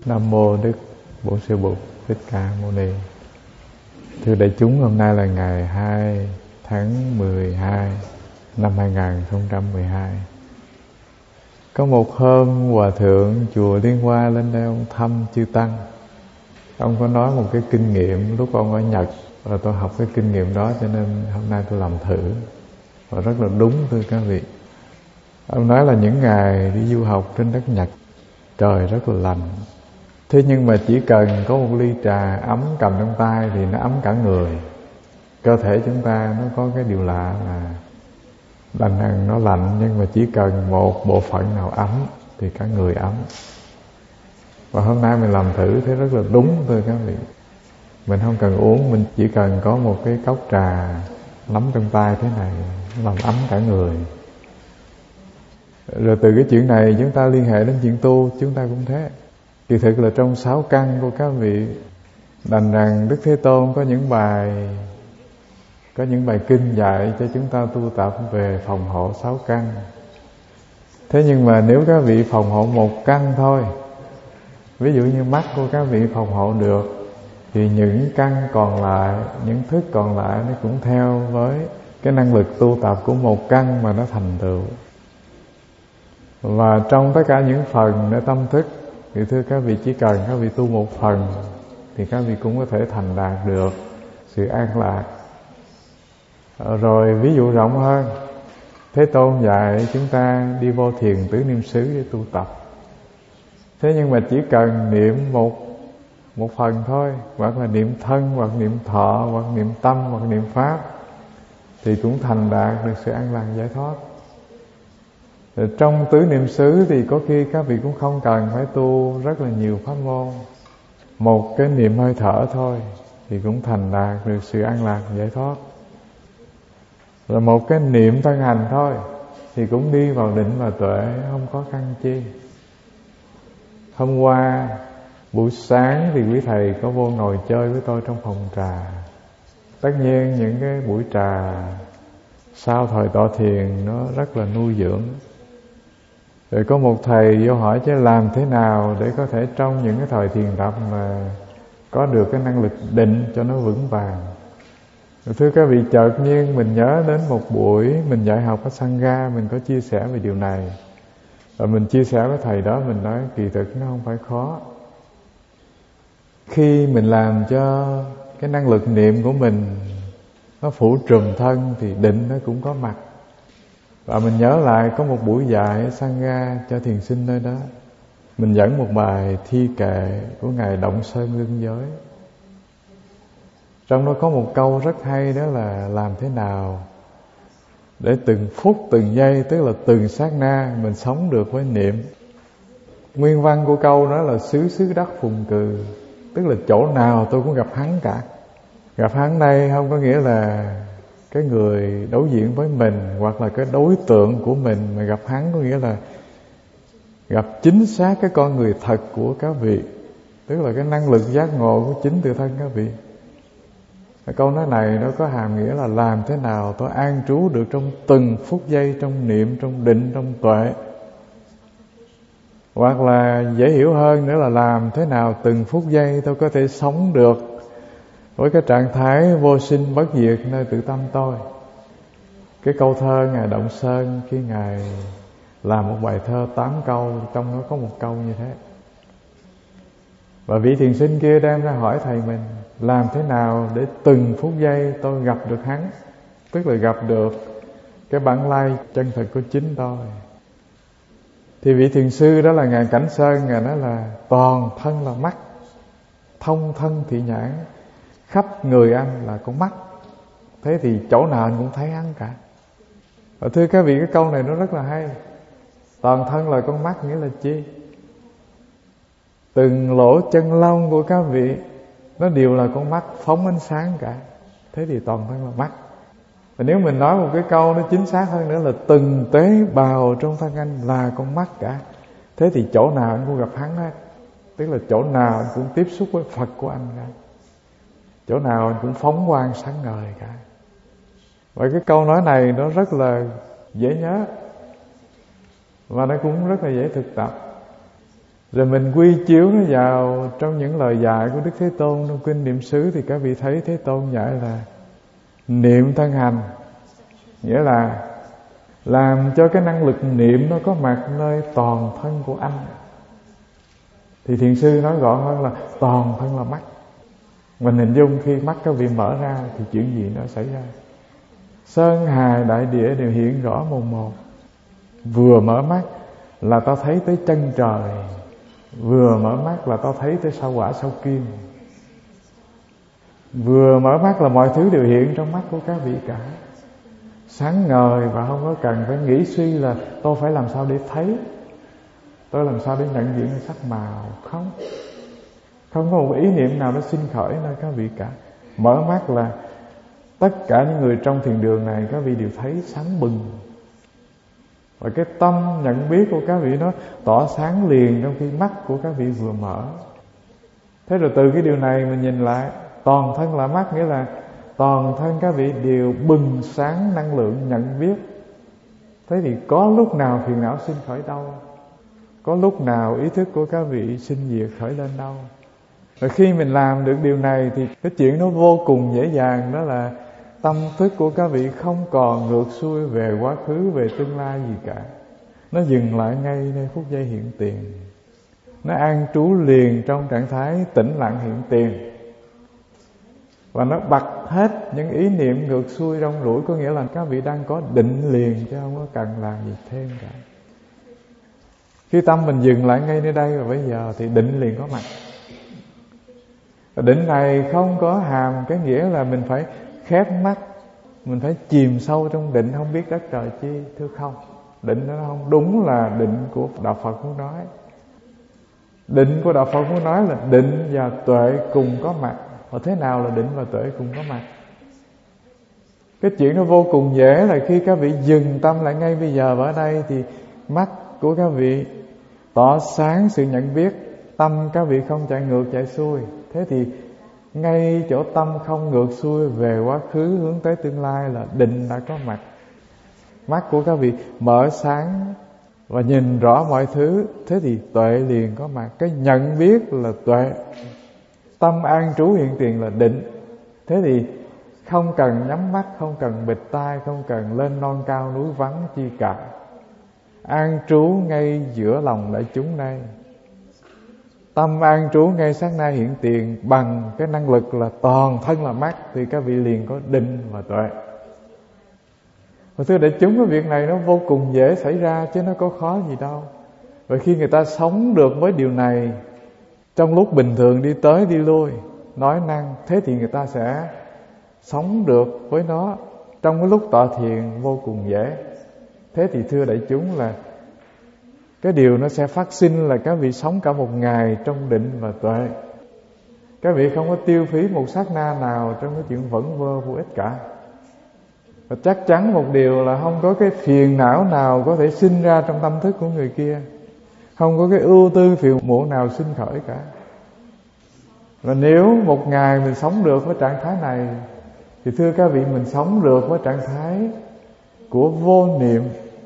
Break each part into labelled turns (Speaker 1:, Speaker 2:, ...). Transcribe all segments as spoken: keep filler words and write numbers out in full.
Speaker 1: Nam mô Đức Bổn Sư Bụt Thích Ca Mâu Ni. Thưa đại chúng, hôm nay là ngày hai tháng mười hai năm hai nghìn không trăm mười hai. Có một hôm Hòa Thượng chùa Liên Hoa lên đây ông thăm chư Tăng. Ông có nói một cái kinh nghiệm lúc ông ở Nhật, và tôi học cái kinh nghiệm đó cho nên hôm nay tôi làm thử. Và rất là đúng thưa các vị. Ông nói là những ngày đi du học trên đất Nhật, trời rất là lạnh. Thế nhưng mà chỉ cần có một ly trà ấm cầm trong tay thì nó ấm cả người. Cơ thể chúng ta nó có cái điều lạ là đành rằng nó lạnh, nhưng mà chỉ cần một bộ phận nào ấm thì cả người ấm. Và hôm nay mình làm thử thấy rất là đúng thưa các vị. Mình không cần uống, mình chỉ cần có một cái cốc trà nắm trong tay thế này, làm ấm cả người. Rồi từ cái chuyện này chúng ta liên hệ đến chuyện tu, chúng ta cũng thế. Kỳ thực là trong sáu căn của các vị, đành rằng Đức Thế Tôn có những bài Có những bài kinh dạy cho chúng ta tu tập về phòng hộ sáu căn. Thế nhưng mà nếu các vị phòng hộ một căn thôi, ví dụ như mắt của các vị phòng hộ được, thì những căn còn lại, những thức còn lại nó cũng theo với cái năng lực tu tập của một căn mà nó thành tựu. Và trong tất cả những phần để tâm thức, thì thưa các vị, chỉ cần các vị tu một phần thì các vị cũng có thể thành đạt được sự an lạc. Rồi ví dụ rộng hơn, Thế Tôn dạy chúng ta đi vô thiền tứ niệm xứ để tu tập. Thế nhưng mà chỉ cần niệm một một phần thôi, hoặc là niệm thân, hoặc niệm thọ, hoặc niệm tâm, hoặc niệm pháp, thì cũng thành đạt được sự an lạc giải thoát. Rồi trong tứ niệm xứ thì có khi các vị cũng không cần phải tu rất là nhiều pháp môn. Một cái niệm hơi thở thôi thì cũng thành đạt được sự an lạc giải thoát. Rồi một cái niệm thân hành thôi thì cũng đi vào định và tuệ, không có căn chi. Hôm qua buổi sáng thì quý thầy có vô ngồi chơi với tôi trong phòng trà. Tất nhiên những cái buổi trà sau thời tọa thiền nó rất là nuôi dưỡng. Rồi có một thầy vô hỏi chứ làm thế nào để có thể trong những cái thời thiền tập mà có được cái năng lực định cho nó vững vàng. Rồi thưa các vị, chợt nhiên mình nhớ đến một buổi mình dạy học ở Sangha, mình có chia sẻ về điều này. Và mình chia sẻ với thầy đó, mình nói kỳ thực nó không phải khó. Khi mình làm cho cái năng lực niệm của mình nó phủ trùm thân thì định nó cũng có mặt. Và mình nhớ lại có một buổi dạy ở Sangha cho thiền sinh nơi đó, mình dẫn một bài thi kệ của Ngài Động Sơn Lưng Giới. Trong đó có một câu rất hay, đó là làm thế nào để từng phút từng giây, tức là từng sát na mình sống được với niệm. Nguyên văn của câu đó là xứ xứ đất phùng cừ, tức là chỗ nào tôi cũng gặp hắn cả. Gặp hắn đây không có nghĩa là cái người đối diện với mình hoặc là cái đối tượng của mình, mà gặp hắn có nghĩa là gặp chính xác cái con người thật của các vị, tức là cái năng lực giác ngộ của chính tự thân các vị. Cái câu nói này nó có hàm nghĩa là làm thế nào tôi an trú được trong từng phút giây, trong niệm, trong định, trong tuệ. Hoặc là dễ hiểu hơn nữa là làm thế nào từng phút giây tôi có thể sống được với cái trạng thái vô sinh bất diệt nơi tự tâm tôi. Cái câu thơ Ngài Động Sơn khi Ngài làm một bài thơ tám câu, trong đó có một câu như thế. Và vị thiền sinh kia đem ra hỏi thầy mình, làm thế nào để từng phút giây tôi gặp được hắn, tức là gặp được cái bản lai chân thật của chính tôi. Thì vị thiền sư đó là Ngài Cảnh Sơn, Ngài nói là toàn thân là mắt, thông thân thị nhãn, khắp người anh là con mắt. Thế thì chỗ nào anh cũng thấy hắn cả. Và thưa các vị, cái câu này nó rất là hay. Toàn thân là con mắt nghĩa là chi? Từng lỗ chân lông của các vị nó đều là con mắt phóng ánh sáng cả. Thế thì toàn thân là mắt. Và nếu mình nói một cái câu nó chính xác hơn nữa là từng tế bào trong thân anh là con mắt cả. Thế thì chỗ nào anh cũng gặp hắn hết. Tức là chỗ nào anh cũng tiếp xúc với Phật của anh cả. Chỗ nào anh cũng phóng quang sáng ngời cả. Và cái câu nói này nó rất là dễ nhớ, và nó cũng rất là dễ thực tập. Rồi mình quy chiếu nó vào trong những lời dạy của Đức Thế Tôn trong kinh Niệm xứ, thì các vị thấy Thế Tôn dạy là niệm thân hành, nghĩa là làm cho cái năng lực niệm nó có mặt nơi toàn thân của anh. Thì thiền sư nói gọn hơn là toàn thân là mắt. Mình hình dung khi mắt các vị mở ra thì chuyện gì nó xảy ra? Sơn hà đại địa đều hiện rõ mồn một. Vừa mở mắt là ta thấy tới chân trời, vừa mở mắt là ta thấy tới sao Hỏa sao Kim. Vừa mở mắt là mọi thứ đều hiện trong mắt của các vị cả, sáng ngời, và không có cần phải nghĩ suy là tôi phải làm sao để thấy, tôi làm sao để nhận diện sắc màu. Không Không có một ý niệm nào nó sinh khởi nơi các vị cả. Mở mắt là tất cả những người trong thiền đường này các vị đều thấy sáng bừng. Và cái tâm nhận biết của các vị nó tỏ sáng liền trong khi mắt của các vị vừa mở. Thế rồi từ cái điều này mình nhìn lại, toàn thân là mắt, nghĩa là toàn thân các vị đều bừng sáng năng lượng nhận biết. Thế thì có lúc nào phiền não sinh khởi đâu? Có lúc nào ý thức của các vị sinh diệt khởi lên đâu? Và khi mình làm được điều này thì cái chuyện nó vô cùng dễ dàng. Đó là tâm thức của các vị không còn ngược xuôi về quá khứ, về tương lai gì cả. Nó dừng lại ngay nơi phút giây hiện tiền. Nó an trú liền trong trạng thái tĩnh lặng hiện tiền. Và nó bật hết những ý niệm ngược xuôi rong ruổi. Có nghĩa là các vị đang có định liền, chứ không có cần làm gì thêm cả. Khi tâm mình dừng lại ngay nơi đây và bây giờ thì định liền có mặt. Và định này không có hàm cái nghĩa là mình phải khép mắt, mình phải chìm sâu trong định không biết đất trời chi. Thưa không, định nó không đúng là định của Đạo Phật muốn nói. Định của Đạo Phật muốn nói là định và tuệ cùng có mặt. Và thế nào là định và tuệ cùng có mặt? Cái chuyện nó vô cùng dễ là khi các vị dừng tâm lại ngay bây giờ và ở đây thì mắt của các vị tỏ sáng sự nhận biết, tâm các vị không chạy ngược chạy xuôi. Thế thì ngay chỗ tâm không ngược xuôi về quá khứ hướng tới tương lai là định đã có mặt. Mắt của các vị mở sáng và nhìn rõ mọi thứ. Thế thì tuệ liền có mặt. Cái nhận biết là tuệ. Tâm an trú hiện tiền là định. Thế thì không cần nhắm mắt, không cần bịt tai, không cần lên non cao núi vắng chi cả. An trú ngay giữa lòng đại chúng đây. Tâm an trú ngay sát na hiện tiền bằng cái năng lực là toàn thân là mắt, thì các vị liền có định và tuệ. Và thưa đại chúng, cái việc này nó vô cùng dễ xảy ra chứ nó có khó gì đâu. Và khi người ta sống được với điều này trong lúc bình thường đi tới đi lui, nói năng, thế thì người ta sẽ sống được với nó trong cái lúc tọa thiền vô cùng dễ. Thế thì thưa đại chúng là cái điều nó sẽ phát sinh là các vị sống cả một ngày trong định và tuệ. Các vị không có tiêu phí một sát na nào trong cái chuyện vẩn vơ vô ích cả. Và chắc chắn một điều là không có cái phiền não nào có thể sinh ra trong tâm thức của người kia. Không có cái ưu tư phiền muộn nào sinh khởi cả. Và nếu một ngày mình sống được với trạng thái này thì thưa các vị, mình sống được với trạng thái của vô niệm.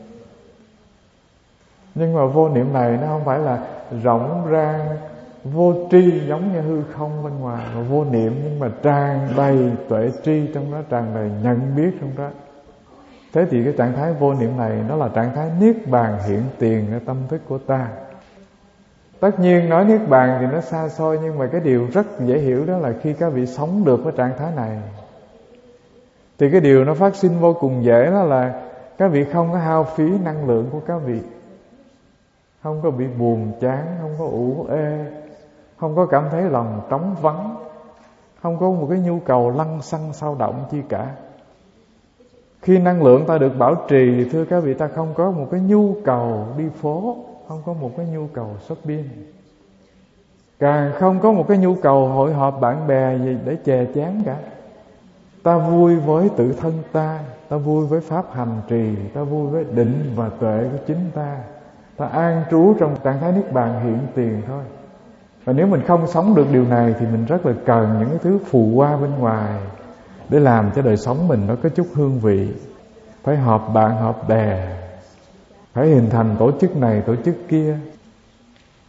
Speaker 1: Nhưng mà vô niệm này nó không phải là rộng rang vô tri giống như hư không bên ngoài, mà vô niệm nhưng mà tràn đầy tuệ tri trong đó, tràn đầy nhận biết trong đó. Thế thì cái trạng thái vô niệm này nó là trạng thái niết bàn hiện tiền ở tâm thức của ta. Tất nhiên nói niết bàn thì nó xa xôi, nhưng mà cái điều rất dễ hiểu đó là khi các vị sống được với trạng thái này thì cái điều nó phát sinh vô cùng dễ, đó là các vị không có hao phí năng lượng của các vị, không có bị buồn chán, không có ủ ê, không có cảm thấy lòng trống vắng, không có một cái nhu cầu lăng xăng sao động chi cả. Khi năng lượng ta được bảo trì thì thưa các vị, ta không có một cái nhu cầu đi phố, không có một cái nhu cầu shopping, càng không có một cái nhu cầu hội họp bạn bè gì để chè chán cả. Ta vui với tự thân ta, ta vui với pháp hành trì, ta vui với định và tuệ của chính ta. Ta an trú trong trạng thái niết bàn hiện tiền thôi. Và nếu mình không sống được điều này thì mình rất là cần những cái thứ phù hoa bên ngoài để làm cho đời sống mình nó có chút hương vị. Phải họp bạn họp bè, phải hình thành tổ chức này tổ chức kia.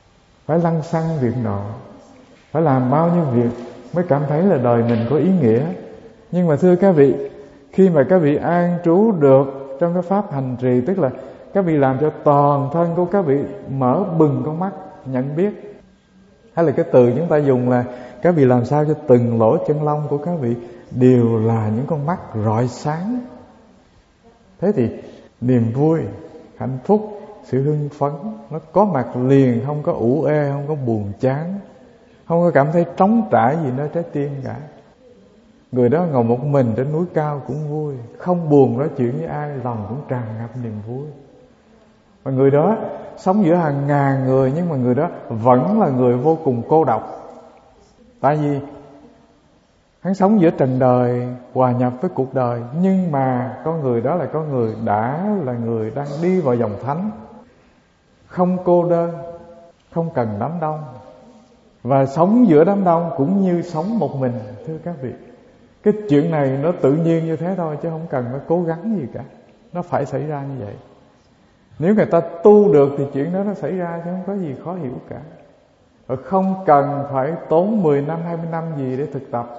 Speaker 1: phải lăng xăng việc nọ, phải làm bao nhiêu việc mới cảm thấy là đời mình có ý nghĩa. Nhưng mà thưa các vị, khi mà các vị an trú được trong cái pháp hành trì, tức là các vị làm cho toàn thân của các vị mở bừng con mắt nhận biết, hay là cái từ chúng ta dùng là các vị làm sao cho từng lỗ chân lông của các vị đều là những con mắt rọi sáng. Thế thì niềm vui, hạnh phúc, sự hưng phấn nó có mặt liền, không có ủ ê, không có buồn chán, không có cảm thấy trống trải gì nơi trái tim cả. Người đó ngồi một mình trên núi cao cũng vui, không buồn nói chuyện với ai, lòng cũng tràn ngập niềm vui. Và người đó sống giữa hàng ngàn người, nhưng mà người đó vẫn là người vô cùng cô độc. Tại vì hắn sống giữa trần đời, hòa nhập với cuộc đời, nhưng mà con người đó là con người đã là người đang đi vào dòng thánh, không cô đơn, không cần đám đông, và sống giữa đám đông cũng như sống một mình. Thưa các vị, cái chuyện này nó tự nhiên như thế thôi, chứ không cần phải cố gắng gì cả. Nó phải xảy ra như vậy. Nếu người ta tu được thì chuyện đó nó xảy ra, chứ không có gì khó hiểu cả. Và không cần phải tốn mười năm, hai mươi năm gì để thực tập.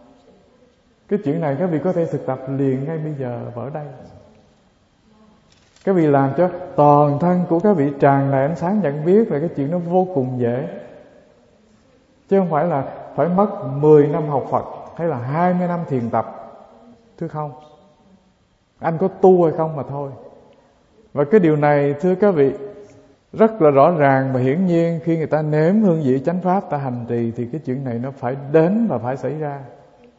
Speaker 1: Cái chuyện này các vị có thể thực tập liền ngay bây giờ và ở đây. Các vị làm cho toàn thân của các vị tràn đầy ánh sáng nhận biết là cái chuyện nó vô cùng dễ. Chứ không phải là phải mất mười năm học Phật hay là hai mươi năm thiền tập. Thưa không, anh có tu hay không mà thôi. Và cái điều này thưa các vị rất là rõ ràng và hiển nhiên, khi người ta nếm hương vị chánh pháp, ta hành trì thì cái chuyện này nó phải đến và phải xảy ra.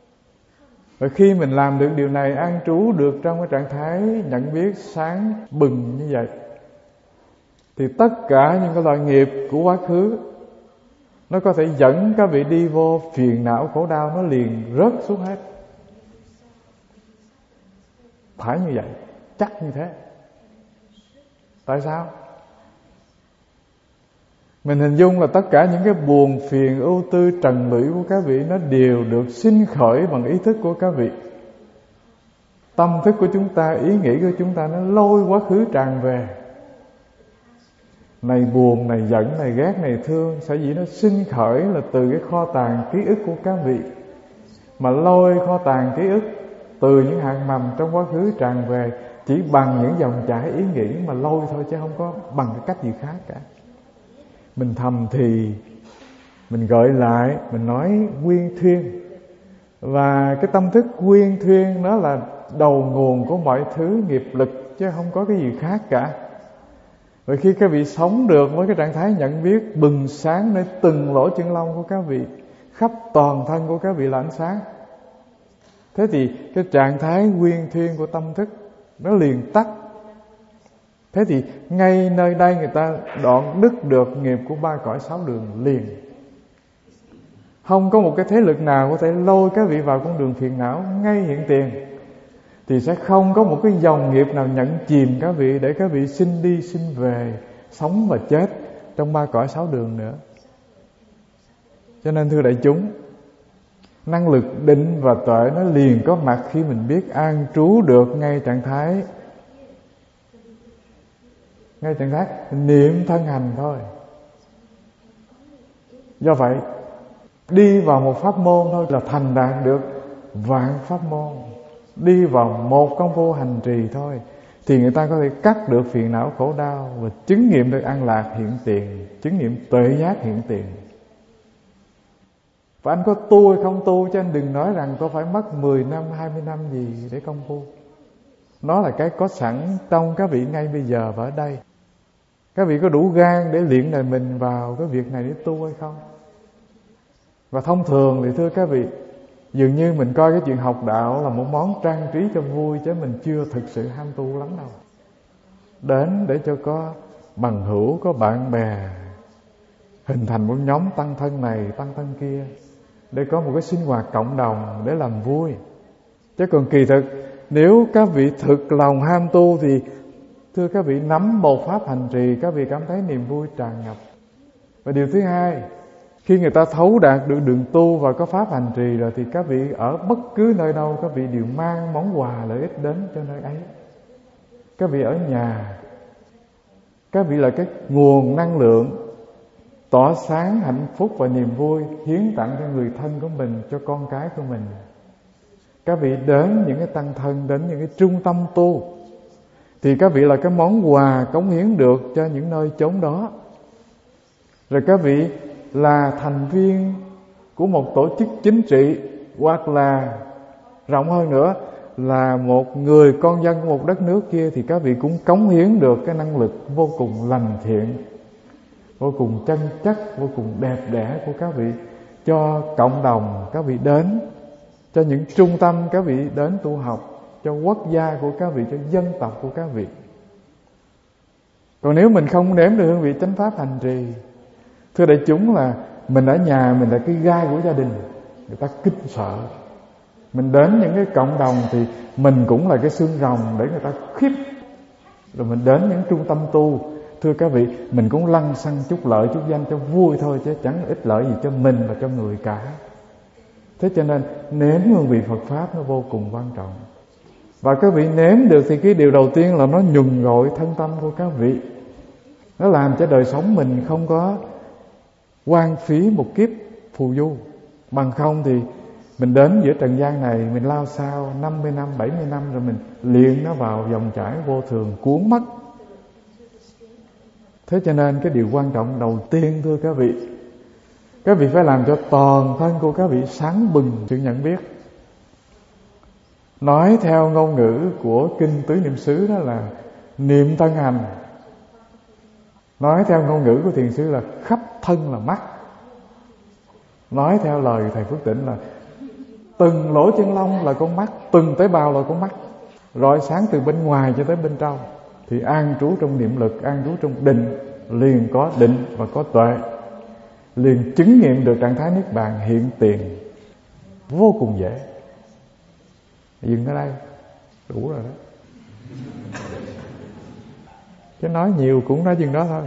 Speaker 1: Và khi mình làm được điều này, an trú được trong cái trạng thái nhận biết sáng bừng như vậy, thì tất cả những cái loại nghiệp của quá khứ nó có thể dẫn các vị đi vô phiền não khổ đau, nó liền rớt xuống hết. Phải như vậy, chắc như thế. Tại sao? Mình hình dung là tất cả những cái buồn phiền ưu tư trần lụy của các vị nó đều được sinh khởi bằng ý thức của các vị. Tâm thức của chúng ta, ý nghĩ của chúng ta nó lôi quá khứ tràn về. Này buồn, này giận, này ghét, này thương, sở dĩ nó sinh khởi là từ cái kho tàng ký ức của các vị. Mà lôi kho tàng ký ức từ những hạt mầm trong quá khứ tràn về chỉ bằng những dòng chảy ý nghĩ mà lôi thôi, chứ không có bằng cái cách gì khác cả. Mình thầm thì, mình gợi lại, mình nói quyên thuyên. Và cái tâm thức quyên thuyên nó là đầu nguồn của mọi thứ nghiệp lực, chứ không có cái gì khác cả. Và khi các vị sống được với cái trạng thái nhận biết bừng sáng nơi từng lỗ chân lông của các vị, khắp toàn thân của các vị là ánh sáng, thế thì cái trạng thái quyên thuyên của tâm thức nó liền tắt. Thế thì ngay nơi đây người ta đoạn đứt được nghiệp của ba cõi sáu đường liền. Không có một cái thế lực nào có thể lôi các vị vào con đường phiền não ngay hiện tiền. Thì sẽ không có một cái dòng nghiệp nào nhận chìm các vị để các vị sinh đi sinh về, sống và chết trong ba cõi sáu đường nữa. Cho nên thưa đại chúng, năng lực định và tuệ nó liền có mặt khi mình biết an trú được ngay trạng thái ngay trạng thái niệm thân hành thôi. Do vậy, đi vào một pháp môn thôi là thành đạt được vạn pháp môn. Đi vào một công phu hành trì thôi thì người ta có thể cắt được phiền não khổ đau và chứng nghiệm được an lạc hiện tiền, chứng nghiệm tuệ giác hiện tiền. Và anh có tu hay không tu, chứ anh đừng nói rằng có phải mất mười năm, hai mươi năm gì để công phu. Nó là cái có sẵn trong các vị ngay bây giờ và ở đây. Các vị có đủ gan để luyện đời mình vào cái việc này để tu hay không? Và thông thường thì thưa các vị, dường như mình coi cái chuyện học đạo là một món trang trí cho vui, chứ mình chưa thực sự ham tu lắm đâu. Đến để cho có bằng hữu, có bạn bè, hình thành một nhóm tăng thân này, tăng thân kia, để có một cái sinh hoạt cộng đồng để làm vui. Chứ còn kỳ thực, nếu các vị thực lòng ham tu thì thưa các vị, nắm một pháp hành trì, các vị cảm thấy niềm vui tràn ngập. Và điều thứ hai, khi người ta thấu đạt được đường tu và có pháp hành trì rồi, thì các vị ở bất cứ nơi đâu, các vị đều mang món quà lợi ích đến cho nơi ấy. Các vị ở nhà, các vị là cái nguồn năng lượng tỏa sáng hạnh phúc và niềm vui, hiến tặng cho người thân của mình, cho con cái của mình. Các vị đến những cái tăng thân, đến những cái trung tâm tu, thì các vị là cái món quà cống hiến được cho những nơi chốn đó. Rồi các vị là thành viên của một tổ chức chính trị, hoặc là rộng hơn nữa là một người con dân của một đất nước kia, thì các vị cũng cống hiến được cái năng lực vô cùng lành thiện, vô cùng chân chất, vô cùng đẹp đẽ của các vị cho cộng đồng các vị đến, cho những trung tâm các vị đến tu học, cho quốc gia của các vị, cho dân tộc của các vị. Còn nếu mình không nếm được hương vị chánh pháp hành trì, thưa đại chúng, là mình ở nhà mình là cái gai của gia đình, người ta kinh sợ. Mình đến những cái cộng đồng thì mình cũng là cái xương rồng để người ta khiếp. Rồi mình đến những trung tâm tu, thưa các vị, mình cũng lăng xăng chút lợi chút danh cho vui thôi, chứ chẳng ích lợi gì cho mình và cho người cả. Thế cho nên nếm hương vị Phật Pháp nó vô cùng quan trọng. Và các vị nếm được thì cái điều đầu tiên là nó nhuần gội thân tâm của các vị. Nó làm cho đời sống mình không có hoang phí một kiếp phù du. Bằng không thì mình đến giữa trần gian này, mình lao sao năm mươi năm, bảy mươi năm, rồi mình liền nó vào dòng chảy vô thường cuốn mất. Thế cho nên cái điều quan trọng đầu tiên, thưa các vị, các vị phải làm cho toàn thân của các vị sáng bừng sự nhận biết. Nói theo ngôn ngữ của Kinh Tứ Niệm xứ đó là niệm thân hành. Nói theo ngôn ngữ của Thiền sư là khắp thân là mắt. Nói theo lời Thầy Phước Tịnh là từng lỗ chân lông là con mắt, từng tế bào là con mắt, rọi sáng từ bên ngoài cho tới bên trong. Thì an trú trong niệm lực, an trú trong định, liền có định và có tuệ, liền chứng nghiệm được trạng thái niết bàn hiện tiền. Vô cùng dễ. Dừng ở đây đủ rồi đó. Chứ nói nhiều cũng nói chừng đó thôi.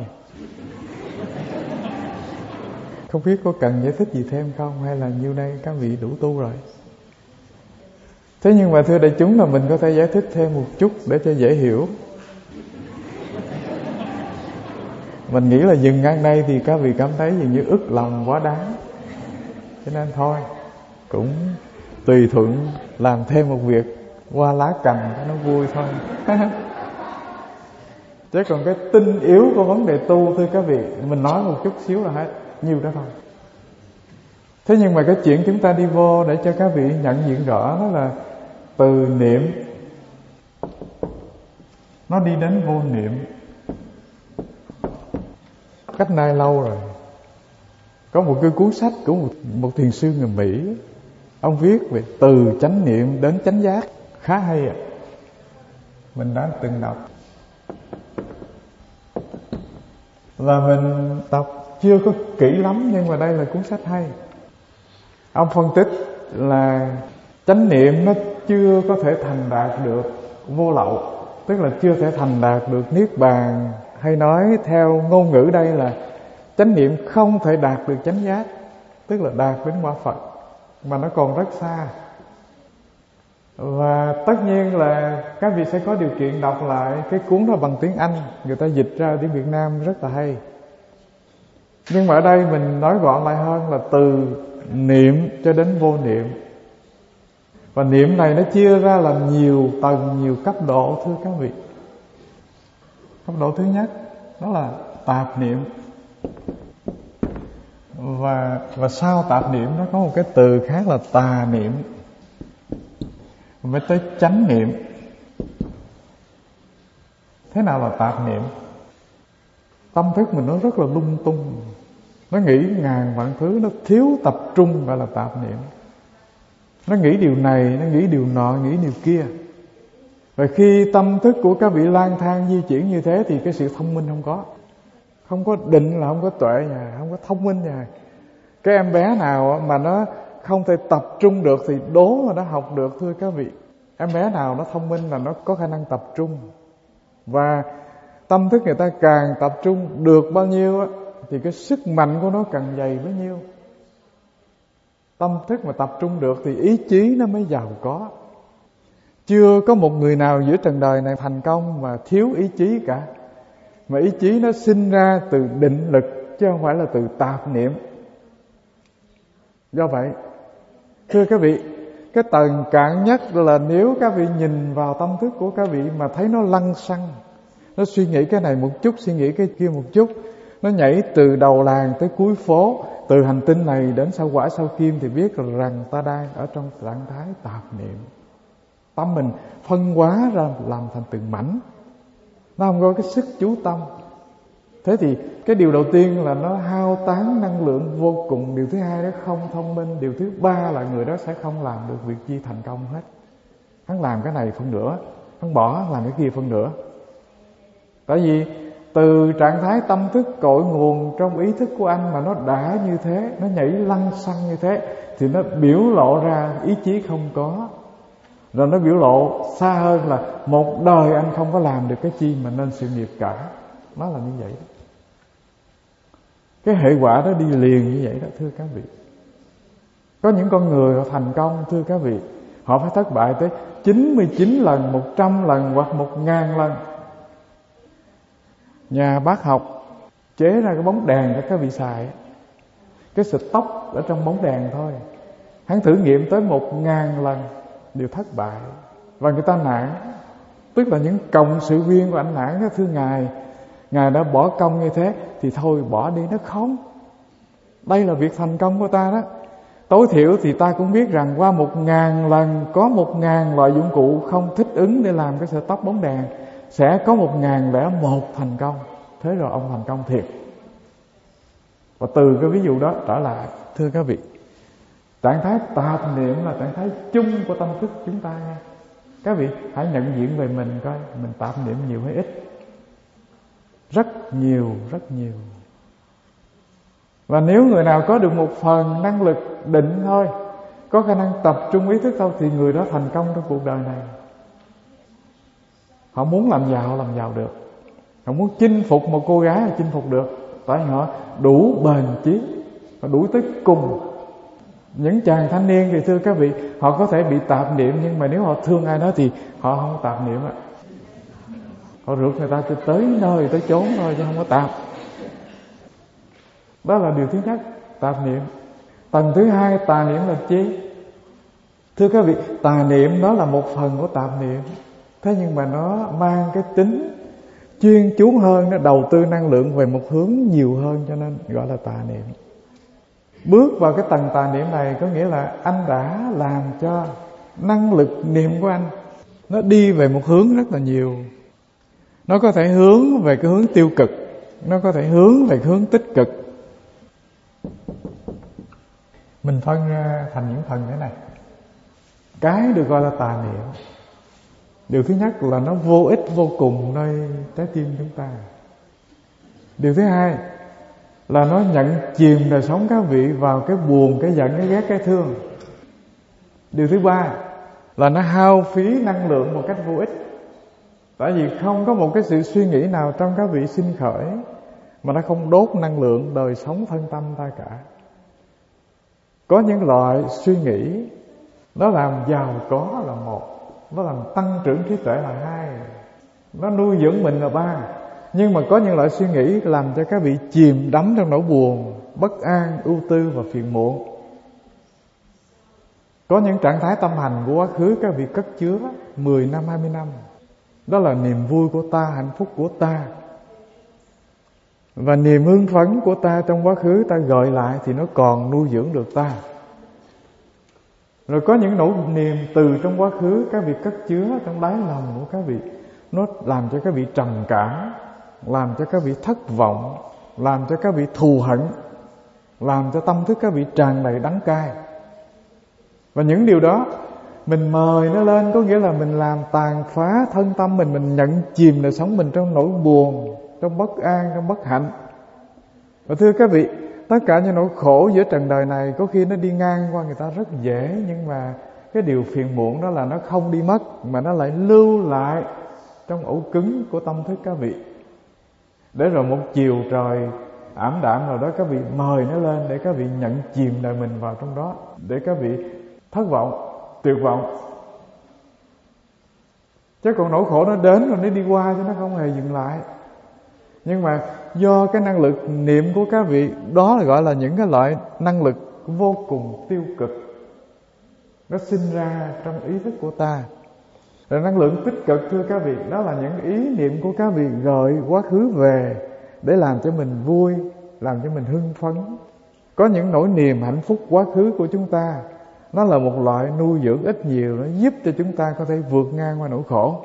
Speaker 1: Không biết có cần giải thích gì thêm không, hay là nhiêu đây các vị đủ tu rồi. Thế nhưng mà thưa đại chúng, là mình có thể giải thích thêm một chút để cho dễ hiểu. Mình nghĩ là dừng ngang đây thì các vị cảm thấy dường như ức lòng quá đáng, cho nên thôi cũng tùy thuận làm thêm một việc qua lá cành cho nó vui thôi. Chứ còn cái tinh yếu của vấn đề tu, thưa các vị, mình nói một chút xíu là hết, nhiêu đó thôi. Thế nhưng mà cái chuyện chúng ta đi vô để cho các vị nhận diện rõ đó là từ niệm nó đi đến vô niệm. Cách nay lâu rồi, có một cái cuốn sách của một, một thiền sư người Mỹ, ông viết về từ chánh niệm đến chánh giác, khá hay ạ. À. Mình đã từng đọc và mình đọc chưa có kỹ lắm, nhưng mà đây là cuốn sách hay. Ông phân tích là chánh niệm nó chưa có thể thành đạt được vô lậu, tức là chưa thể thành đạt được niết bàn, hay nói theo ngôn ngữ đây là chánh niệm không thể đạt được chánh giác, tức là đạt đến quả Phật, mà nó còn rất xa. Và tất nhiên là các vị sẽ có điều kiện đọc lại cái cuốn đó bằng tiếng Anh, người ta dịch ra tiếng Việt Nam rất là hay. Nhưng mà ở đây mình nói gọn lại hơn là từ niệm cho đến vô niệm. Và niệm này nó chia ra làm nhiều tầng, nhiều cấp độ, thưa các vị. Cấp độ thứ nhất đó là tạp niệm. Và, và sau tạp niệm nó có một cái từ khác là tà niệm. Mới tới chánh niệm. Thế nào là tạp niệm? Tâm thức mình nó rất là lung tung, nó nghĩ ngàn vạn thứ, nó thiếu tập trung, gọi là tạp niệm. Nó nghĩ điều này, nó nghĩ điều nọ, nghĩ điều kia. Và khi tâm thức của các vị lang thang di chuyển như thế thì cái sự thông minh không có. Không có định là không có tuệ nhà, không có thông minh nhà. Cái em bé nào mà nó không thể tập trung được thì đố mà nó học được, thưa các vị. Em bé nào nó thông minh là nó có khả năng tập trung. Và tâm thức người ta càng tập trung được bao nhiêu á, thì cái sức mạnh của nó càng dày bấy nhiêu. Tâm thức mà tập trung được thì ý chí nó mới giàu có. Chưa có một người nào giữa trần đời này thành công mà thiếu ý chí cả. Mà ý chí nó sinh ra từ định lực chứ không phải là từ tạp niệm. Do vậy, thưa các vị, cái tầng cạn nhất là nếu các vị nhìn vào tâm thức của các vị mà thấy nó lăng xăng, nó suy nghĩ cái này một chút, suy nghĩ cái kia một chút, nó nhảy từ đầu làng tới cuối phố, từ hành tinh này đến sao Hỏa sao Kim, thì biết rằng ta đang ở trong trạng thái tạp niệm. Tâm mình phân hóa ra làm thành từng mảnh, nó không có cái sức chú tâm. Thế thì cái điều đầu tiên là nó hao tán năng lượng vô cùng. Điều thứ hai đó không thông minh. Điều thứ ba là người đó sẽ không làm được việc chi thành công hết. Hắn làm cái này phân nửa, hắn bỏ làm cái kia phân nửa. Tại vì từ trạng thái tâm thức cội nguồn trong ý thức của anh mà nó đã như thế, nó nhảy lăng xăng như thế, thì nó biểu lộ ra ý chí không có. Rồi nó biểu lộ xa hơn là một đời anh không có làm được cái chi mà nên sự nghiệp cả. Nó là như vậy đó. Cái hệ quả đó đi liền như vậy đó, thưa các vị. Có những con người họ thành công, thưa các vị, họ phải thất bại tới chín mươi chín lần, một trăm lần hoặc một ngàn lần. Nhà bác học chế ra cái bóng đèn cho các vị xài, cái stop ở trong bóng đèn thôi, hắn thử nghiệm tới một ngàn lần đều thất bại. Và người ta nản, tức là những cộng sự viên của anh nản đó, thưa Ngài, Ngài đã bỏ công như thế thì thôi bỏ đi. Nó không. Đây là việc thành công của ta đó. Tối thiểu thì ta cũng biết rằng qua một ngàn lần có một ngàn loại dụng cụ không thích ứng để làm cái stop bóng đèn, sẽ có một ngàn lẻ một thành công. Thế rồi ông thành công thiệt. Và từ cái ví dụ đó trở lại, thưa các vị, trạng thái tạp niệm là trạng thái chung của tâm thức chúng ta nha. Các vị hãy nhận diện về mình coi, mình tạp niệm nhiều hay ít. Rất nhiều, rất nhiều. Và nếu người nào có được một phần năng lực định thôi, có khả năng tập trung ý thức thôi, thì người đó thành công trong cuộc đời này. Họ muốn làm giàu, làm giàu được. Họ muốn chinh phục một cô gái là chinh phục được. Tại họ đủ bền chí, họ đủ tới cùng. Những chàng thanh niên thì thưa các vị, họ có thể bị tạp niệm, nhưng mà nếu họ thương ai đó thì họ không tạp niệm ạ. Họ rượt người ta tới nơi, tới chốn thôi, chứ không có tạp. Đó là điều thứ nhất, tạp niệm. Tầng thứ hai, tà niệm là chi? Thưa các vị, tà niệm đó là một phần của tạp niệm. Thế nhưng mà nó mang cái tính chuyên chú hơn, nó đầu tư năng lượng về một hướng nhiều hơn, cho nên gọi là tà niệm. Bước vào cái tầng tà niệm này có nghĩa là anh đã làm cho năng lực niệm của anh nó đi về một hướng rất là nhiều. Nó có thể hướng về cái hướng tiêu cực, nó có thể hướng về cái hướng tích cực. Mình phân ra thành những phần thế này. Cái được gọi là tà niệm, điều thứ nhất là nó vô ích vô cùng nơi trái tim chúng ta. Điều thứ hai là nó nhận chìm đời sống các vị vào cái buồn, cái giận, cái ghét, cái thương. Điều thứ ba là nó hao phí năng lượng một cách vô ích. Tại vì không có một cái sự suy nghĩ nào trong các vị sinh khởi mà nó không đốt năng lượng đời sống thân tâm ta cả. Có những loại suy nghĩ nó làm giàu có là một, nó làm tăng trưởng trí tuệ là hai, nó nuôi dưỡng mình là ba. Nhưng mà có những loại suy nghĩ làm cho các vị chìm đắm trong nỗi buồn, bất an, ưu tư và phiền muộn. Có những trạng thái tâm hành của quá khứ các vị cất chứa mười năm, hai mươi năm. Đó là niềm vui của ta, hạnh phúc của ta. Và niềm hưng phấn của ta trong quá khứ ta gợi lại thì nó còn nuôi dưỡng được ta. Rồi có những nỗi niềm từ trong quá khứ các vị cất chứa trong đáy lòng của các vị, nó làm cho các vị trầm cảm, làm cho các vị thất vọng, làm cho các vị thù hận, làm cho tâm thức các vị tràn đầy đắng cay. Và những điều đó mình mời nó lên, có nghĩa là mình làm tàn phá thân tâm mình, mình nhận chìm đời sống mình trong nỗi buồn, trong bất an, trong bất hạnh. Và thưa các vị, tất cả những nỗi khổ giữa trần đời này có khi nó đi ngang qua người ta rất dễ, nhưng mà cái điều phiền muộn đó là nó không đi mất, mà nó lại lưu lại trong ổ cứng của tâm thức các vị. Để rồi một chiều trời ảm đạm nào đó các vị mời nó lên để các vị nhận chìm đời mình vào trong đó, để các vị thất vọng, tuyệt vọng. Chứ còn nỗi khổ nó đến rồi nó đi qua chứ nó không hề dừng lại. Nhưng mà do cái năng lực niệm của các vị, đó là gọi là những cái loại năng lực vô cùng tiêu cực, nó sinh ra trong ý thức của ta. Rồi năng lượng tích cực, thưa các vị, đó là những ý niệm của các vị gợi quá khứ về để làm cho mình vui, làm cho mình hưng phấn. Có những nỗi niềm hạnh phúc quá khứ của chúng ta, nó là một loại nuôi dưỡng ít nhiều, nó giúp cho chúng ta có thể vượt ngang qua nỗi khổ.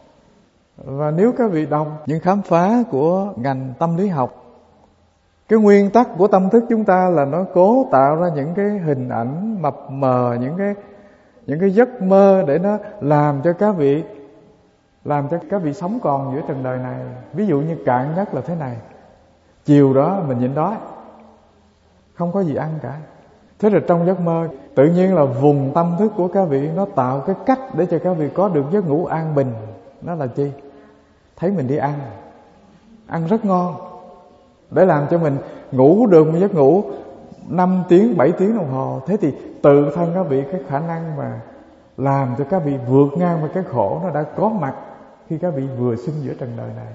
Speaker 1: Và nếu các vị đọc những khám phá của ngành tâm lý học, cái nguyên tắc của tâm thức chúng ta là nó cố tạo ra những cái hình ảnh mập mờ, những cái những cái giấc mơ để nó làm cho các vị làm cho các vị sống còn giữa trần đời này. Ví dụ như cạn nhất là thế này: chiều đó mình nhịn đói, không có gì ăn cả. Thế rồi trong giấc mơ, tự nhiên là vùng tâm thức của các vị nó tạo cái cách để cho các vị có được giấc ngủ an bình. Đó là chi? Thấy mình đi ăn, ăn rất ngon, để làm cho mình ngủ được một giấc ngủ năm tiếng, bảy tiếng đồng hồ. Thế thì tự thân các vị, cái khả năng mà làm cho các vị vượt ngang với cái khổ nó đã có mặt khi các vị vừa sinh giữa trần đời này.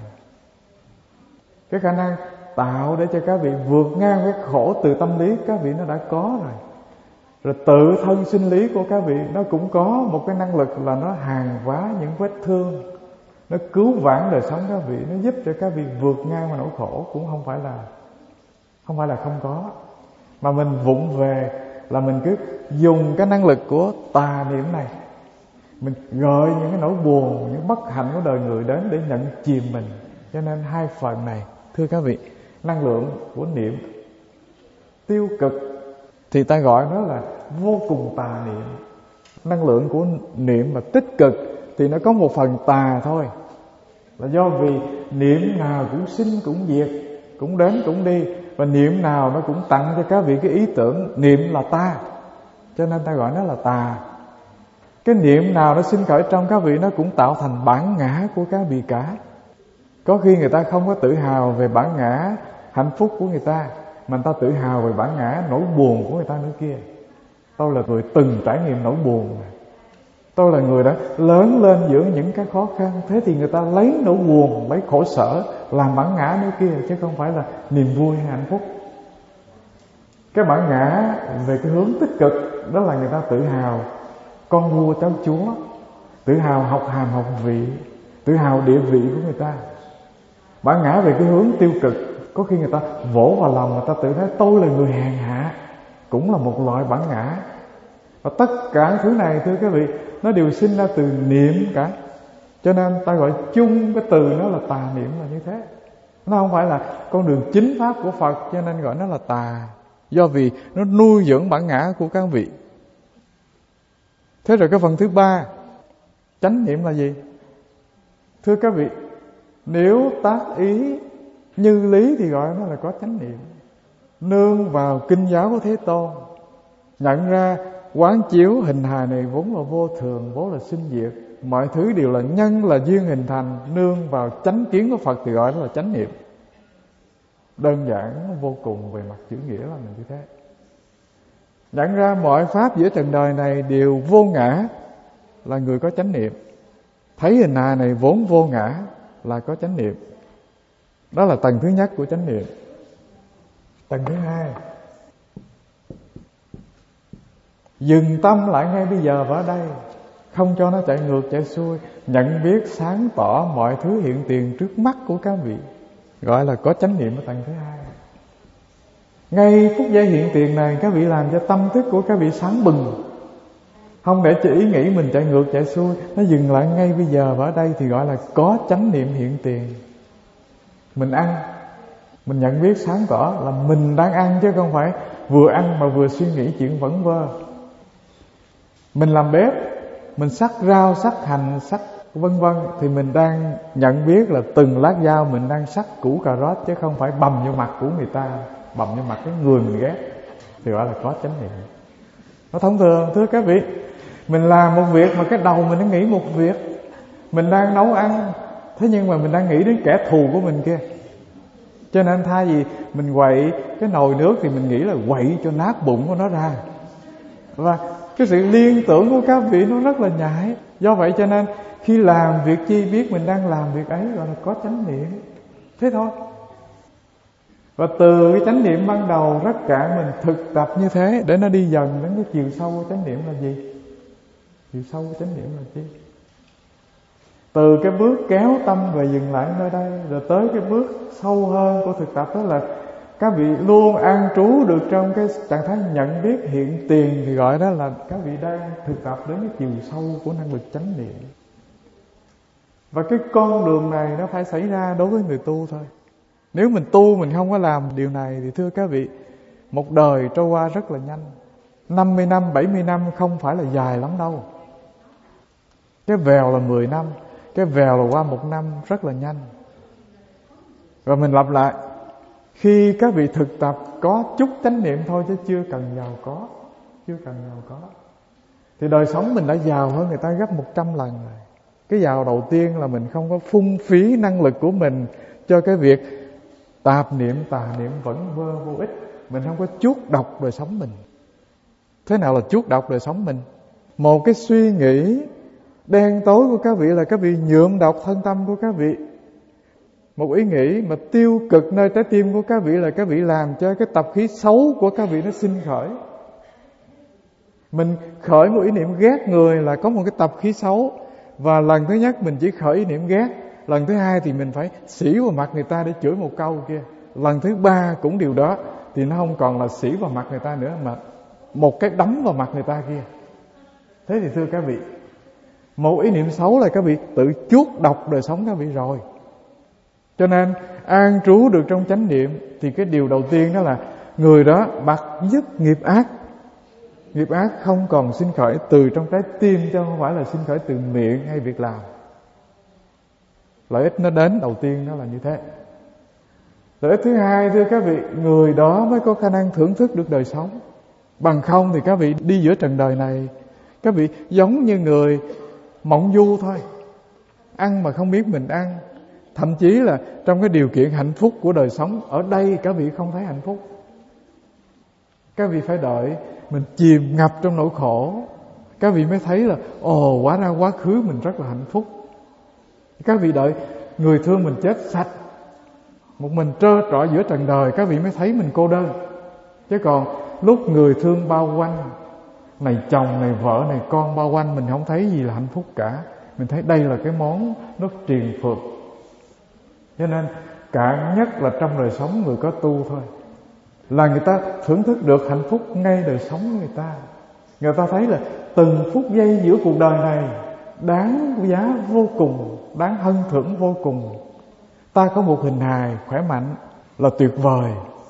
Speaker 1: Cái khả năng tạo để cho các vị vượt ngang cái khổ từ tâm lý các vị nó đã có rồi. Rồi tự thân sinh lý của các vị nó cũng có một cái năng lực là nó hàn hóa những vết thương, nó cứu vãn đời sống các vị, nó giúp cho các vị vượt ngang qua nỗi khổ. Cũng không phải là không phải là không có, mà mình vụng về là mình cứ dùng cái năng lực của tà niệm này, mình gợi những cái nỗi buồn, những bất hạnh của đời người đến để nhận chìm mình. Cho nên hai phần này, thưa các vị, năng lượng của niệm tiêu cực thì ta gọi nó là vô cùng tà niệm. Năng lượng của niệm mà tích cực thì nó có một phần tà thôi, là do vì niệm nào cũng sinh cũng diệt, cũng đến cũng đi, và niệm nào nó cũng tặng cho các vị cái ý tưởng niệm là ta, cho nên ta gọi nó là tà. Cái niệm nào nó sinh khởi trong các vị nó cũng tạo thành bản ngã của các vị cả. Có khi người ta không có tự hào về bản ngã hạnh phúc của người ta, mà người ta tự hào về bản ngã nỗi buồn của người ta nữa kia. Tôi là người từng trải nghiệm nỗi buồn, tôi là người đã lớn lên giữa những cái khó khăn. Thế thì người ta lấy nỗi buồn, lấy khổ sở làm bản ngã nữa kia, chứ không phải là niềm vui hay hạnh phúc. Cái bản ngã về cái hướng tích cực đó là người ta tự hào con vua cháu chúa, tự hào học hàm học vị, tự hào địa vị của người ta. Bản ngã về cái hướng tiêu cực, có khi người ta vỗ vào lòng, người ta tự thấy tôi là người hèn hạ, cũng là một loại bản ngã. Và tất cả thứ này, thưa các vị, nó đều sinh ra từ niệm cả. Cho nên ta gọi chung cái từ nó là tà niệm là như thế. Nó không phải là con đường chính pháp của Phật, cho nên gọi nó là tà, do vì nó nuôi dưỡng bản ngã của các vị. Thế rồi cái phần thứ ba, chánh niệm là gì? Thưa các vị, nếu tác ý như lý thì gọi nó là có chánh niệm. Nương vào kinh giáo của Thế Tôn, nhận ra quán chiếu hình hài này vốn là vô thường, vốn là sinh diệt, mọi thứ đều là nhân, là duyên hình thành. Nương vào chánh kiến của Phật thì gọi đó là chánh niệm. Đơn giản vô cùng về mặt chữ nghĩa là mình như thế. Nhận ra mọi pháp giữa trần đời này đều vô ngã là người có chánh niệm. Thấy hình hài này vốn vô ngã là có chánh niệm. Đó là tầng thứ nhất của chánh niệm. Tầng thứ hai, dừng tâm lại ngay bây giờ và ở đây, không cho nó chạy ngược chạy xuôi, nhận biết sáng tỏ mọi thứ hiện tiền trước mắt của các vị, gọi là có chánh niệm ở tầng thứ hai. Ngay phút giây hiện tiền này, các vị làm cho tâm thức của các vị sáng bừng, không để cho ý nghĩ mình chạy ngược chạy xuôi, nó dừng lại ngay bây giờ và ở đây thì gọi là có chánh niệm hiện tiền. Mình ăn, mình nhận biết sáng tỏ là mình đang ăn, chứ không phải vừa ăn mà vừa suy nghĩ chuyện vẩn vơ. Mình làm bếp, mình sắc rau, sắc hành, sắc vân vân, thì mình đang nhận biết là từng lát dao mình đang sắc củ cà rốt, chứ không phải bầm vô mặt của người ta, bầm vô mặt cái người mình ghét, thì gọi là có chánh niệm. Nó thông thường, thưa các vị, mình làm một việc mà cái đầu mình đang nghĩ một việc. Mình đang nấu ăn, thế nhưng mà mình đang nghĩ đến kẻ thù của mình kia. Cho nên thay vì mình quậy cái nồi nước thì mình nghĩ là quậy cho nát bụng của nó ra. Và cái sự liên tưởng của các vị nó rất là nhạy. Do vậy cho nên khi làm việc chi biết mình đang làm việc ấy, gọi là có chánh niệm. Thế thôi, Và từ cái chánh niệm ban đầu rất cạn mình thực tập như thế để nó đi dần đến cái chiều sâu của chánh niệm là gì? Chiều sâu của chánh niệm là chi? Từ cái bước kéo tâm về dừng lại nơi đây, rồi tới cái bước sâu hơn của thực tập, đó là các vị luôn an trú được trong cái trạng thái nhận biết hiện tiền, thì gọi đó là các vị đang thực tập đến cái chiều sâu của năng lực chánh niệm. Và cái con đường này nó phải xảy ra đối với người tu thôi. Nếu mình tu mình không có làm điều này thì thưa các vị, một đời trôi qua rất là nhanh. Năm mươi năm, bảy mươi năm không phải là dài lắm đâu. Cái vèo là mười năm, cái vèo là qua một năm, rất là nhanh. Và mình lặp lại, khi các vị thực tập có chút chánh niệm thôi chứ chưa cần giàu có, chưa cần giàu có, thì đời sống mình đã giàu hơn người ta gấp một trăm lần rồi. Cái giàu đầu tiên là mình không có phung phí năng lực của mình cho cái việc tạp niệm, tà niệm vẫn vơ vô ích. Mình không có chuốc độc đời sống mình. Thế nào là chuốc độc đời sống mình? Một cái suy nghĩ đen tối của các vị là các vị nhuộm độc thân tâm của các vị. Một ý nghĩ mà tiêu cực nơi trái tim của các vị là các vị làm cho cái tập khí xấu của các vị nó sinh khởi. Mình khởi một ý niệm ghét người là có một cái tập khí xấu. Và lần thứ nhất mình chỉ khởi ý niệm ghét, lần thứ hai thì mình phải xỉ vào mặt người ta để chửi một câu kia, lần thứ ba cũng điều đó, thì nó không còn là xỉ vào mặt người ta nữa, mà một cái đấm vào mặt người ta kia. Thế thì thưa các vị, một ý niệm xấu là các vị tự chuốc độc đời sống các vị rồi. Cho nên an trú được trong chánh niệm thì cái điều đầu tiên đó là người đó bặt dứt nghiệp ác. Nghiệp ác không còn sinh khởi từ trong trái tim, chứ không phải là sinh khởi từ miệng hay việc làm. Lợi ích nó đến đầu tiên đó là như thế. Lợi ích thứ hai, thưa các vị, người đó mới có khả năng thưởng thức được đời sống. Bằng không thì các vị đi giữa trần đời này, các vị giống như người mộng du thôi, ăn mà không biết mình ăn. Thậm chí là trong cái điều kiện hạnh phúc của đời sống ở đây các vị không thấy hạnh phúc. Các vị phải đợi mình chìm ngập trong nỗi khổ, các vị mới thấy là ồ, hóa ra quá khứ mình rất là hạnh phúc. Các vị đợi người thương mình chết sạch, một mình trơ trọi giữa trần đời, các vị mới thấy mình cô đơn. Chứ còn lúc người thương bao quanh, này chồng, này vợ, này con bao quanh, mình không thấy gì là hạnh phúc cả. Mình thấy đây là cái món nó triền phượt. Cho nên cạn nhất là trong đời sống người có tu thôi, là người ta thưởng thức được hạnh phúc ngay đời sống của người ta. Người ta thấy là từng phút giây giữa cuộc đời này đáng giá vô cùng, đáng hân thưởng vô cùng. Ta có một hình hài khỏe mạnh là tuyệt vời.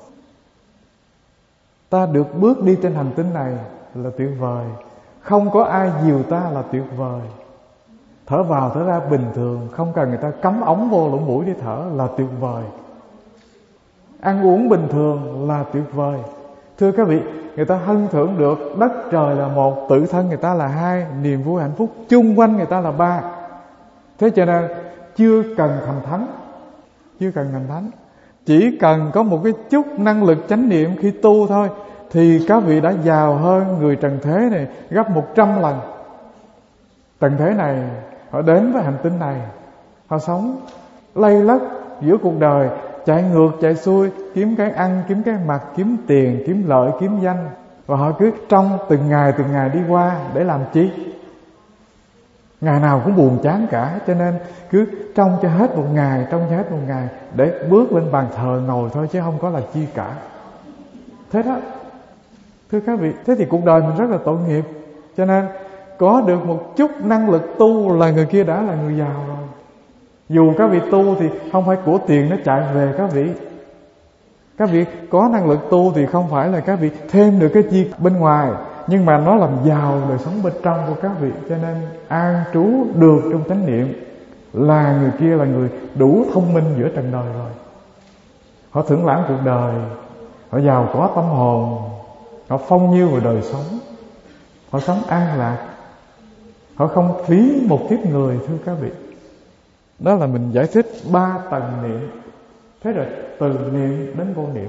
Speaker 1: Ta được bước đi trên hành tinh này là tuyệt vời. Không có ai dìu ta là tuyệt vời. Thở vào thở ra bình thường, không cần người ta cắm ống vô lỗ mũi để thở là tuyệt vời. Ăn uống bình thường là tuyệt vời. Thưa các vị, người ta hân thưởng được đất trời là một, tự thân người ta là hai, niềm vui hạnh phúc chung quanh người ta là ba. Thế cho nên chưa cần thành thánh, chưa cần thành thánh, chỉ cần có một cái chút năng lực chánh niệm khi tu thôi, thì các vị đã giàu hơn người trần thế này gấp một trăm lần. Trần thế này, họ đến với hành tinh này, họ sống lây lất giữa cuộc đời, chạy ngược chạy xuôi, kiếm cái ăn, kiếm cái mặc, kiếm tiền, kiếm lợi, kiếm danh. Và họ cứ trong từng ngày từng ngày đi qua để làm chi? Ngày nào cũng buồn chán cả, cho nên cứ trong cho hết một ngày, trong cho hết một ngày để bước lên bàn thờ ngồi thôi, chứ không có là chi cả. Thế đó, thưa các vị, thế thì cuộc đời mình rất là tội nghiệp. Cho nên có được một chút năng lực tu là người kia đã là người giàu rồi. Dù các vị tu thì không phải của tiền nó chạy về các vị. Các vị có năng lực tu thì không phải là các vị thêm được cái chi bên ngoài, nhưng mà nó làm giàu đời sống bên trong của các vị. Cho nên an trú được trong chánh niệm là người kia là người đủ thông minh giữa trần đời rồi. Họ thưởng lãm cuộc đời, họ giàu có tâm hồn, họ phong nhiêu về đời sống, họ sống an lạc, họ không phí một kiếp người. Thưa các vị, đó là mình giải thích ba tầng niệm. Thế rồi từ niệm đến vô niệm.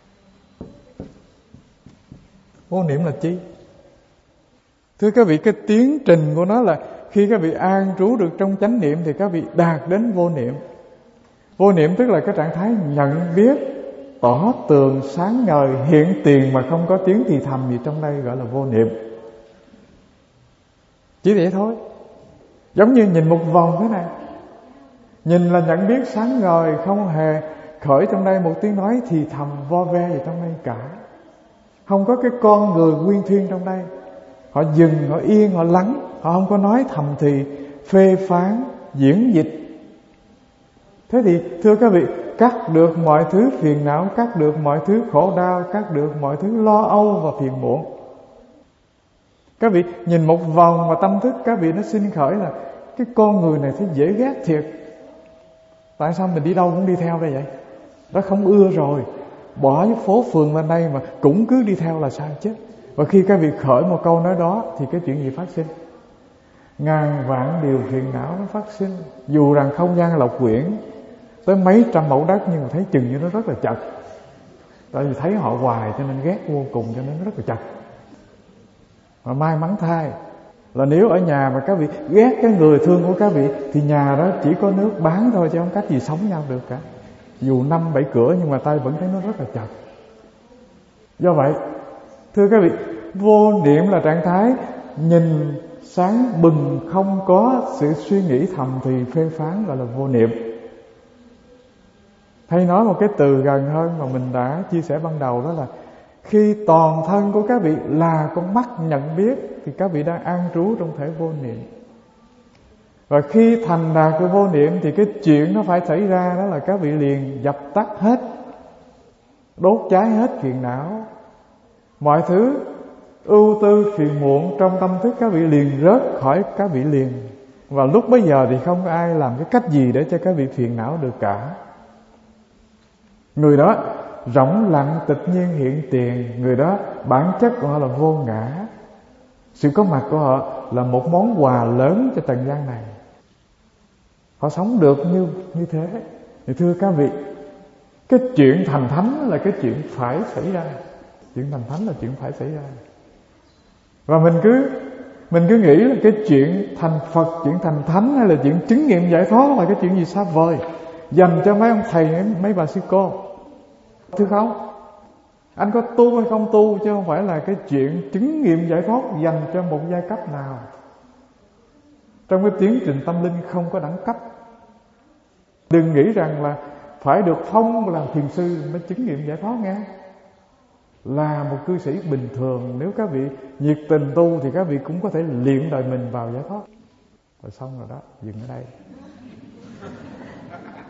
Speaker 1: Vô niệm là chi? Thưa các vị, cái tiến trình của nó là khi các vị an trú được trong chánh niệm thì các vị đạt đến vô niệm. Vô niệm tức là cái trạng thái nhận biết tỏ tường sáng ngời hiện tiền mà không có tiếng thì thầm gì trong đây, gọi là vô niệm. Chỉ vậy thôi. Giống như nhìn một vòng thế này, nhìn là nhận biết sáng ngời, không hề khởi trong đây một tiếng nói thì thầm vo ve gì trong đây cả. Không có cái con người nguyên thuyên trong đây. Họ dừng, họ yên, họ lắng. Họ không có nói thầm thì, phê phán, diễn dịch. Thế thì thưa các vị, cắt được mọi thứ phiền não, cắt được mọi thứ khổ đau, cắt được mọi thứ lo âu và phiền muộn. Các vị nhìn một vòng mà tâm thức các vị nó sinh khởi là cái con người này thấy dễ ghét thiệt. Tại sao mình đi đâu cũng đi theo đây vậy? Đó không ưa rồi. Bỏ cái phố phường lên đây mà cũng cứ đi theo là sao chết. Và khi các vị khởi một câu nói đó thì cái chuyện gì phát sinh? Ngàn vạn điều phiền não nó phát sinh. Dù rằng không gian lộc quyển tới mấy trăm mẫu đất, nhưng mà thấy chừng như nó rất là chật. Tại vì thấy họ hoài cho nên ghét vô cùng, cho nên nó rất là chật. Mà may mắn thay là nếu ở nhà mà các vị ghét cái người thương của các vị thì nhà đó chỉ có nước bán thôi, chứ không cách gì sống nhau được cả. Dù năm bảy cửa nhưng mà tay vẫn thấy nó rất là chật. Do vậy thưa các vị, vô niệm là trạng thái nhìn sáng bừng, không có sự suy nghĩ thầm thì phê phán, gọi là vô niệm. Hay nói một cái từ gần hơn mà mình đã chia sẻ ban đầu, đó là khi toàn thân của các vị là con mắt nhận biết thì các vị đang an trú trong thể vô niệm. Và khi thành đạt cái vô niệm thì cái chuyện nó phải xảy ra, đó là các vị liền dập tắt hết, đốt cháy hết phiền não. Mọi thứ ưu tư phiền muộn trong tâm thức các vị liền rớt khỏi các vị liền. Và lúc bấy giờ thì không có ai làm cái cách gì để cho các vị phiền não được cả. Người đó rỗng lặng tịch nhiên hiện tiền. Người đó bản chất của họ là vô ngã. Sự có mặt của họ là một món quà lớn cho trần gian này. Họ sống được như như thế. Thì thưa các vị, cái chuyện thành thánh là cái chuyện phải xảy ra. Chuyện thành thánh là chuyện phải xảy ra. Và mình cứ Mình cứ nghĩ là cái chuyện thành Phật, chuyện thành thánh hay là chuyện chứng nghiệm giải thoát là cái chuyện gì xa vời, dành cho mấy ông thầy, mấy bà sư cô. Thưa không, anh có tu hay không tu, chứ không phải là cái chuyện chứng nghiệm giải thoát dành cho một giai cấp nào. Trong cái tiến trình tâm linh không có đẳng cấp. Đừng nghĩ rằng là phải được phong làm thiền sư mới chứng nghiệm giải thoát nghe. Là một cư sĩ bình thường, nếu các vị nhiệt tình tu thì các vị cũng có thể luyện đời mình vào giải thoát. Rồi xong rồi đó, dừng ở đây.